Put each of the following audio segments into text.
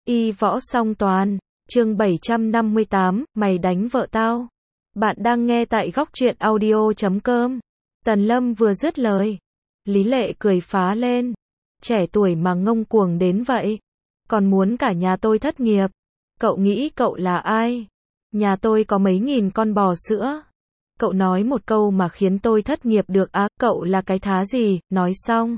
Y võ song toàn, chương 758, mày đánh vợ tao. Bạn đang nghe tại góc truyện audio.com. Tần Lâm vừa dứt lời, Lý Lệ cười phá lên. Trẻ tuổi mà ngông cuồng đến vậy, còn muốn cả nhà tôi thất nghiệp. Cậu nghĩ cậu là ai? Nhà tôi có mấy nghìn con bò sữa. Cậu nói một câu mà khiến tôi thất nghiệp được á, cậu là cái thá gì? Nói xong,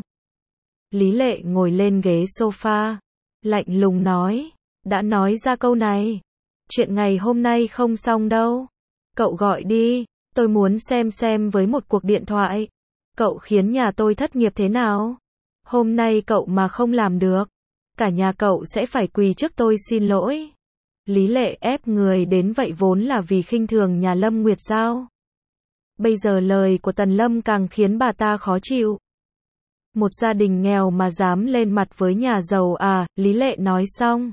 Lý Lệ ngồi lên ghế sofa, lạnh lùng nói, đã nói ra câu này, chuyện ngày hôm nay không xong đâu. Cậu gọi đi, tôi muốn xem với một cuộc điện thoại. Cậu khiến nhà tôi thất nghiệp thế nào? Hôm nay cậu mà không làm được, cả nhà cậu sẽ phải quỳ trước tôi xin lỗi. Lý Lệ ép người đến vậy vốn là vì khinh thường nhà Lâm Nguyệt Giao. Bây giờ lời của Tần Lâm càng khiến bà ta khó chịu. Một gia đình nghèo mà dám lên mặt với nhà giàu à? Lý Lệ nói xong,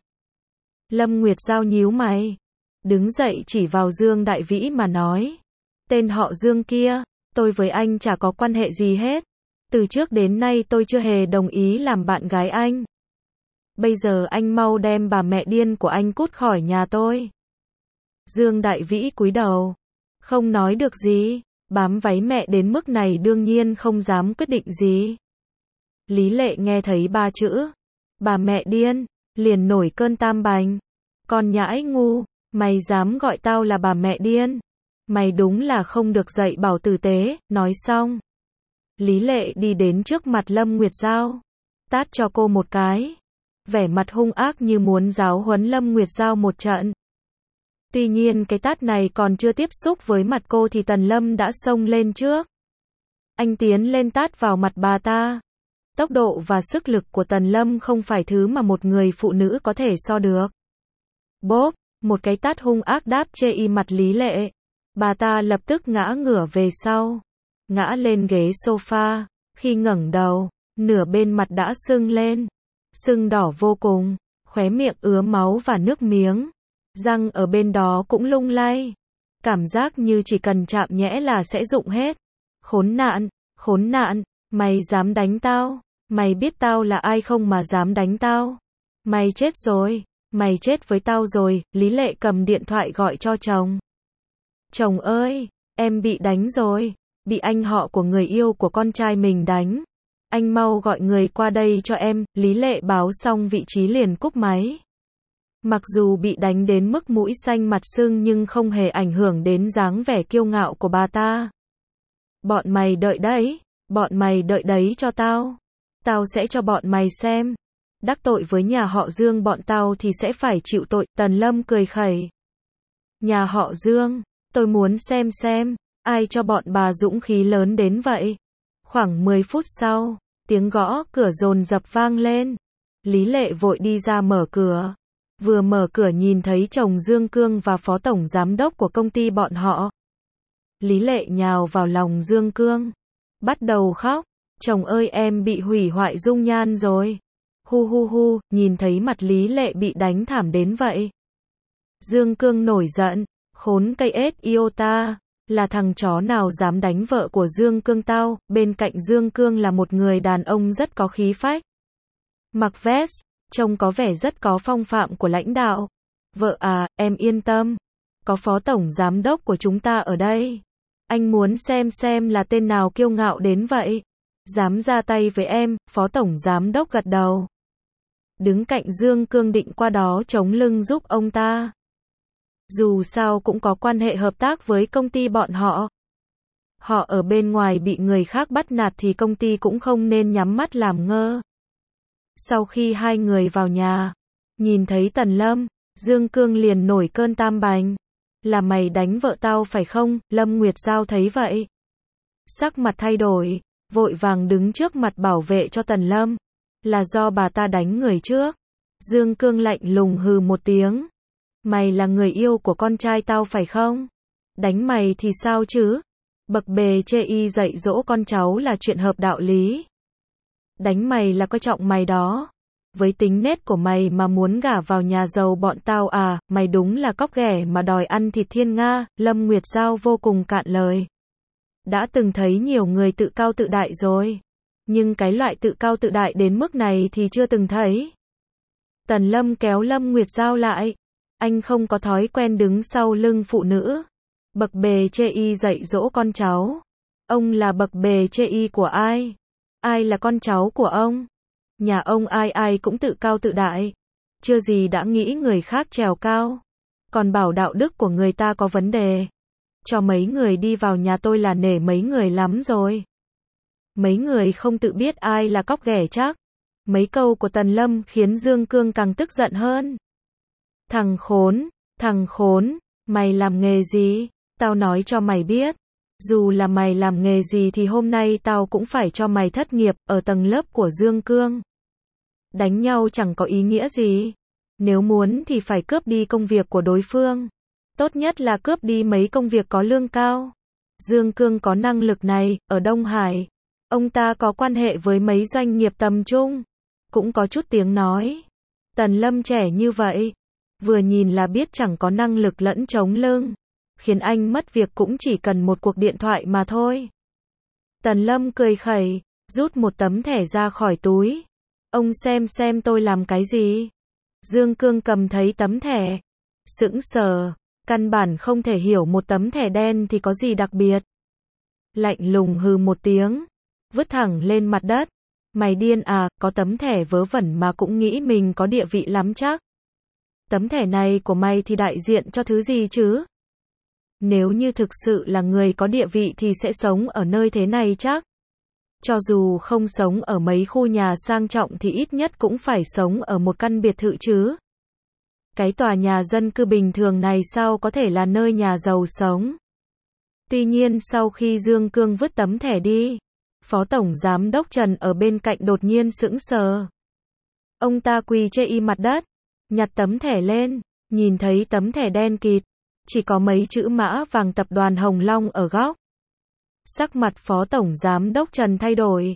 Lâm Nguyệt Giao nhíu mày, đứng dậy chỉ vào Dương Đại Vĩ mà nói, tên họ Dương kia, tôi với anh chả có quan hệ gì hết. Từ trước đến nay tôi chưa hề đồng ý làm bạn gái anh. Bây giờ anh mau đem bà mẹ điên của anh cút khỏi nhà tôi. Dương Đại Vĩ cúi đầu, không nói được gì, bám váy mẹ đến mức này đương nhiên không dám quyết định gì. Lý Lệ nghe thấy ba chữ, bà mẹ điên, liền nổi cơn tam bành. Con nhãi ngu, mày dám gọi tao là bà mẹ điên? Mày đúng là không được dạy bảo tử tế. Nói xong, Lý Lệ đi đến trước mặt Lâm Nguyệt Giao, tát cho cô một cái, vẻ mặt hung ác như muốn giáo huấn Lâm Nguyệt Giao một trận. Tuy nhiên cái tát này còn chưa tiếp xúc với mặt cô thì Tần Lâm đã xông lên trước. Anh tiến lên tát vào mặt bà ta. Tốc độ và sức lực của Tần Lâm không phải thứ mà một người phụ nữ có thể so được. Bốp, một cái tát hung ác đáp trên mặt Lý Lệ. Bà ta lập tức ngã ngửa về sau, ngã lên ghế sofa, khi ngẩng đầu, nửa bên mặt đã sưng lên, sưng đỏ vô cùng, khóe miệng ứa máu và nước miếng, răng ở bên đó cũng lung lay, cảm giác như chỉ cần chạm nhẽ là sẽ rụng hết. Khốn nạn, mày dám đánh tao, mày biết tao là ai không mà dám đánh tao, mày chết rồi, mày chết với tao rồi. Lý Lệ cầm điện thoại gọi cho chồng. Chồng ơi, em bị đánh rồi, bị anh họ của người yêu của con trai mình đánh. Anh mau gọi người qua đây cho em. Lý Lệ báo xong vị trí liền cúp máy. Mặc dù bị đánh đến mức mũi xanh mặt sưng nhưng không hề ảnh hưởng đến dáng vẻ kiêu ngạo của bà ta. Bọn mày đợi đấy cho tao. Tao sẽ cho bọn mày xem. Đắc tội với nhà họ Dương bọn tao thì sẽ phải chịu tội. Tần Lâm cười khẩy. Nhà họ Dương, tôi muốn xem, ai cho bọn bà dũng khí lớn đến vậy. Khoảng 10 phút sau, tiếng gõ cửa dồn dập vang lên. Lý Lệ vội đi ra mở cửa. Vừa mở cửa nhìn thấy chồng Dương Cương và phó tổng giám đốc của công ty bọn họ. Lý Lệ nhào vào lòng Dương Cương, bắt đầu khóc. Chồng ơi, em bị hủy hoại dung nhan rồi. Hu, nhìn thấy mặt Lý Lệ bị đánh thảm đến vậy, Dương Cương nổi giận, khốn cây ếch iota, là thằng chó nào dám đánh vợ của Dương Cương tao. Bên cạnh Dương Cương là một người đàn ông rất có khí phách, mặc vest, trông có vẻ rất có phong phạm của lãnh đạo. Vợ à, em yên tâm, có phó tổng giám đốc của chúng ta ở đây. Anh muốn xem là tên nào kiêu ngạo đến vậy, dám ra tay với em. Phó tổng giám đốc gật đầu, đứng cạnh Dương Cương định qua đó chống lưng giúp ông ta. Dù sao cũng có quan hệ hợp tác với công ty bọn họ. Họ ở bên ngoài bị người khác bắt nạt thì công ty cũng không nên nhắm mắt làm ngơ. Sau khi hai người vào nhà, nhìn thấy Tần Lâm, Dương Cương liền nổi cơn tam bành. Là mày đánh vợ tao phải không? Lâm Nguyệt Giao thấy vậy, sắc mặt thay đổi, vội vàng đứng trước mặt bảo vệ cho Tần Lâm. Là do bà ta đánh người trước. Dương Cương lạnh lùng hừ một tiếng. Mày là người yêu của con trai tao phải không? Đánh mày thì sao chứ? Bậc bề chê dạy dỗ con cháu là chuyện hợp đạo lý. Đánh mày là coi trọng mày đó. Với tính nết của mày mà muốn gả vào nhà giàu bọn tao à? Mày đúng là cóc ghẻ mà đòi ăn thịt thiên nga. Lâm Nguyệt Giao vô cùng cạn lời. Đã từng thấy nhiều người tự cao tự đại rồi, nhưng cái loại tự cao tự đại đến mức này thì chưa từng thấy. Tần Lâm kéo Lâm Nguyệt Giao lại. Anh không có thói quen đứng sau lưng phụ nữ. Bậc bề chê y dạy dỗ con cháu. Ông là bậc bề chê y của ai? Ai là con cháu của ông? Nhà ông ai ai cũng tự cao tự đại. Chưa gì đã nghĩ người khác trèo cao. Còn bảo đạo đức của người ta có vấn đề. Cho mấy người đi vào nhà tôi là nể mấy người lắm rồi. Mấy người không tự biết ai là cóc ghẻ chắc. Mấy câu của Tần Lâm khiến Dương Cương càng tức giận hơn. Thằng khốn, mày làm nghề gì? Tao nói cho mày biết. Dù là mày làm nghề gì thì hôm nay tao cũng phải cho mày thất nghiệp ở tầng lớp của Dương Cương. Đánh nhau chẳng có ý nghĩa gì. Nếu muốn thì phải cướp đi công việc của đối phương. Tốt nhất là cướp đi mấy công việc có lương cao. Dương Cương có năng lực này, ở Đông Hải. Ông ta có quan hệ với mấy doanh nghiệp tầm trung. Cũng có chút tiếng nói. Tần Lâm trẻ như vậy. Vừa nhìn là biết chẳng có năng lực lẫn chống lưng. Khiến anh mất việc cũng chỉ cần một cuộc điện thoại mà thôi. Tần Lâm cười khẩy, rút một tấm thẻ ra khỏi túi. Ông xem tôi làm cái gì? Dương Cương cầm thấy tấm thẻ. Sững sờ, căn bản không thể hiểu một tấm thẻ đen thì có gì đặc biệt. Lạnh lùng hừ một tiếng, vứt thẳng lên mặt đất. Mày điên à, có tấm thẻ vớ vẩn mà cũng nghĩ mình có địa vị lắm chắc. Tấm thẻ này của mày thì đại diện cho thứ gì chứ? Nếu như thực sự là người có địa vị thì sẽ sống ở nơi thế này chắc. Cho dù không sống ở mấy khu nhà sang trọng thì ít nhất cũng phải sống ở một căn biệt thự chứ. Cái tòa nhà dân cư bình thường này sao có thể là nơi nhà giàu sống. Tuy nhiên sau khi Dương Cương vứt tấm thẻ đi, Phó Tổng Giám đốc Trần ở bên cạnh đột nhiên sững sờ. Ông ta quỳ chê y mặt đất, nhặt tấm thẻ lên, nhìn thấy tấm thẻ đen kịt, chỉ có mấy chữ mã vàng tập đoàn Hồng Long ở góc. Sắc mặt Phó Tổng Giám đốc Trần thay đổi.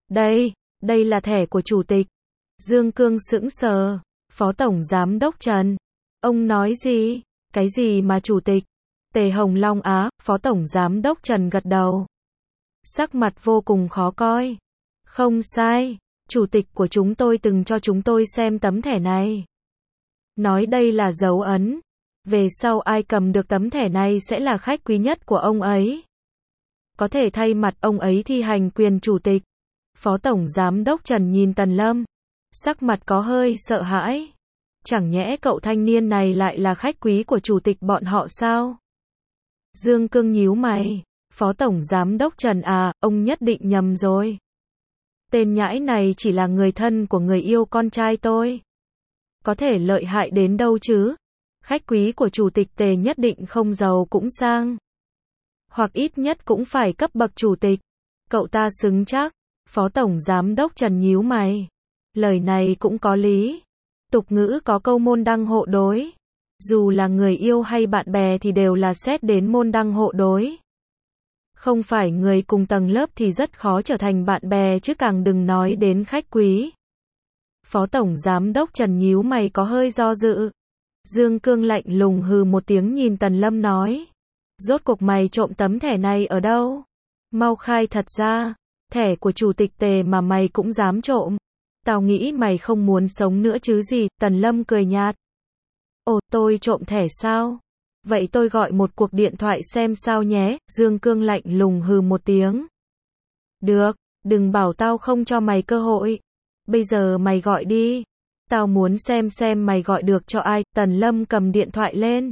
Đây là thẻ của Chủ tịch. Dương Cương sững sờ. Phó Tổng Giám đốc Trần. Ông nói gì? Cái gì mà Chủ tịch? Tề Hồng Long á, Phó Tổng Giám đốc Trần gật đầu. Sắc mặt vô cùng khó coi. Không sai, Chủ tịch của chúng tôi từng cho chúng tôi xem tấm thẻ này. Nói đây là dấu ấn. Về sau ai cầm được tấm thẻ này sẽ là khách quý nhất của ông ấy. Có thể thay mặt ông ấy thi hành quyền chủ tịch. Phó Tổng Giám đốc Trần nhìn Tần Lâm. Sắc mặt có hơi sợ hãi. Chẳng nhẽ cậu thanh niên này lại là khách quý của chủ tịch bọn họ sao? Dương Cương nhíu mày. Phó Tổng Giám đốc Trần à, ông nhất định nhầm rồi. Tên nhãi này chỉ là người thân của người yêu con trai tôi. Có thể lợi hại đến đâu chứ? Khách quý của chủ tịch Tề nhất định không giàu cũng sang. Hoặc ít nhất cũng phải cấp bậc chủ tịch. Cậu ta xứng chắc. Phó Tổng Giám đốc Trần nhíu mày. Lời này cũng có lý. Tục ngữ có câu môn đăng hộ đối. Dù là người yêu hay bạn bè thì đều là xét đến môn đăng hộ đối. Không phải người cùng tầng lớp thì rất khó trở thành bạn bè chứ càng đừng nói đến khách quý. Phó Tổng Giám đốc Trần nhíu mày có hơi do dự. Dương Cương lạnh lùng hừ một tiếng nhìn Tần Lâm nói. Rốt cuộc mày trộm tấm thẻ này ở đâu? Mau khai thật ra. Thẻ của Chủ tịch Tề mà mày cũng dám trộm. Tao nghĩ mày không muốn sống nữa chứ gì. Tần Lâm cười nhạt. Ồ, tôi trộm thẻ sao? Vậy tôi gọi một cuộc điện thoại xem sao nhé. Dương Cương lạnh lùng hừ một tiếng. Được, đừng bảo tao không cho mày cơ hội. Bây giờ mày gọi đi. Tao muốn xem mày gọi được cho ai. Tần Lâm cầm điện thoại lên.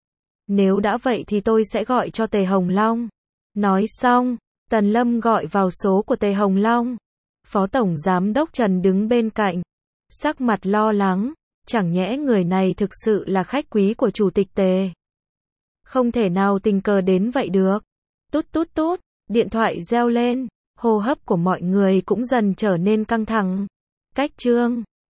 Nếu đã vậy thì tôi sẽ gọi cho Tề Hồng Long. Nói xong, Tần Lâm gọi vào số của Tề Hồng Long. Phó Tổng Giám đốc Trần đứng bên cạnh. Sắc mặt lo lắng. Chẳng nhẽ người này thực sự là khách quý của Chủ tịch Tề. Không thể nào tình cờ đến vậy được. Tút tút tút, điện thoại reo lên. Hô hấp của mọi người cũng dần trở nên căng thẳng. Cách chương